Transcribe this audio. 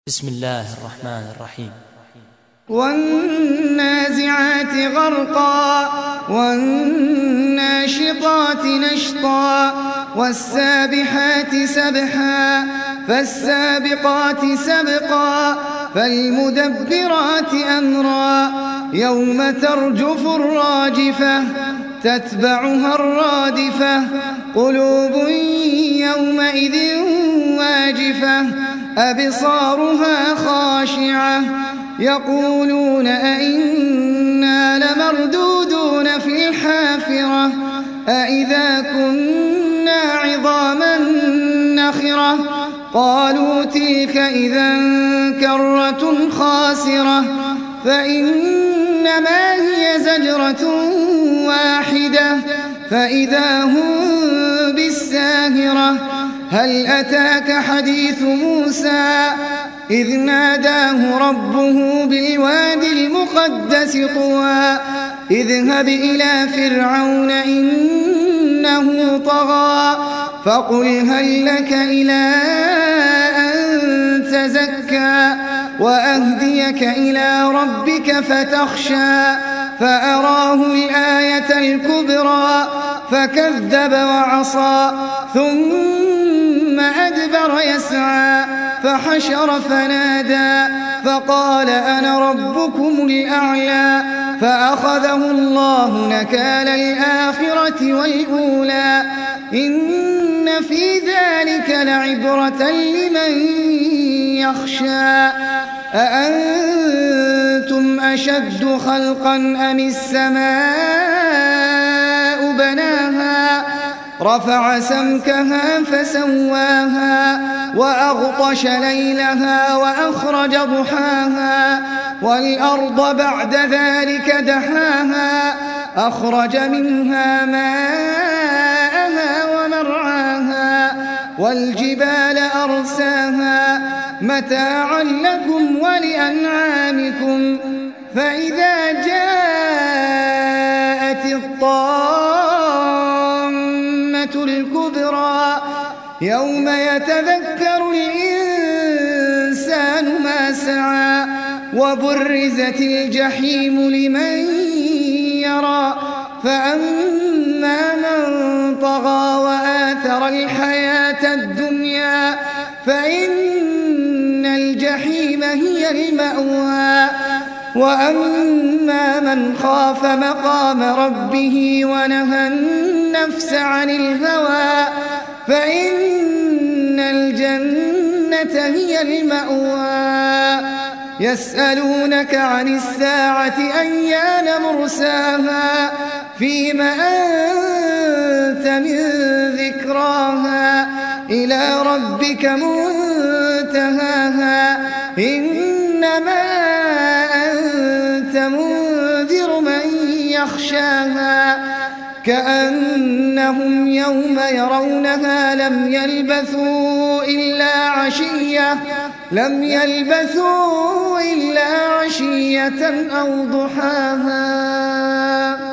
بسم الله الرحمن الرحيم. والنازعات غرقا والناشطات نشطا والسابحات سبحا فالسابقات سبقا فالمدبرات أمرا يوم ترجف الراجفة تتبعها الرادفة قلوب يومئذ واجفة أبصارها خاشعة يقولون أئنا لمردودون في الحافرة أئذا كنا عظاما نخرة قالوا تلك إذا كرة خاسرة فإنما هي زجرة واحدة فإذا هم بالساهرة هل أتاك حديث موسى إذ ناداه ربه بالوادي المقدس طوى اذهب إلى فرعون إنه طغى فقل هل لك إلى أن تزكى وأهديك إلى ربك فتخشى فأراه الآية الكبرى فكذب وعصى ثم أدبر يسعى فحشر فنادى فقال أنا ربكم الأعلى فأخذه الله نكال الآخرة والأولى إن في ذلك لعبرة لمن يخشى أأنتم أشد خلقا أم السماء بناها رفع سمكها فسواها وأغطش ليلها وأخرج ضحاها والأرض بعد ذلك دحاها أخرج منها ماءها ومرعاها والجبال أرساها متاعا لكم ولأنعامكم فإذا جاءت الطامة الكبرى يوم يتذكر الإنسان ما سعى وبرزت الجحيم لمن يرى فأما من طغى وآثر الحياة الدنيا فإن الجحيم هي المأوى وأما من خاف مقام ربه ونهى النفس عن الهوى فإن الجنة هي المأوى يسألونك عن الساعة أيان مرساها فيم أنت من ذكراها إلى ربك منتهاها إنما أنت منذر من يخشاها كأنهم يوم يرونها لم يلبثوا إلا عشية أو ضحاها.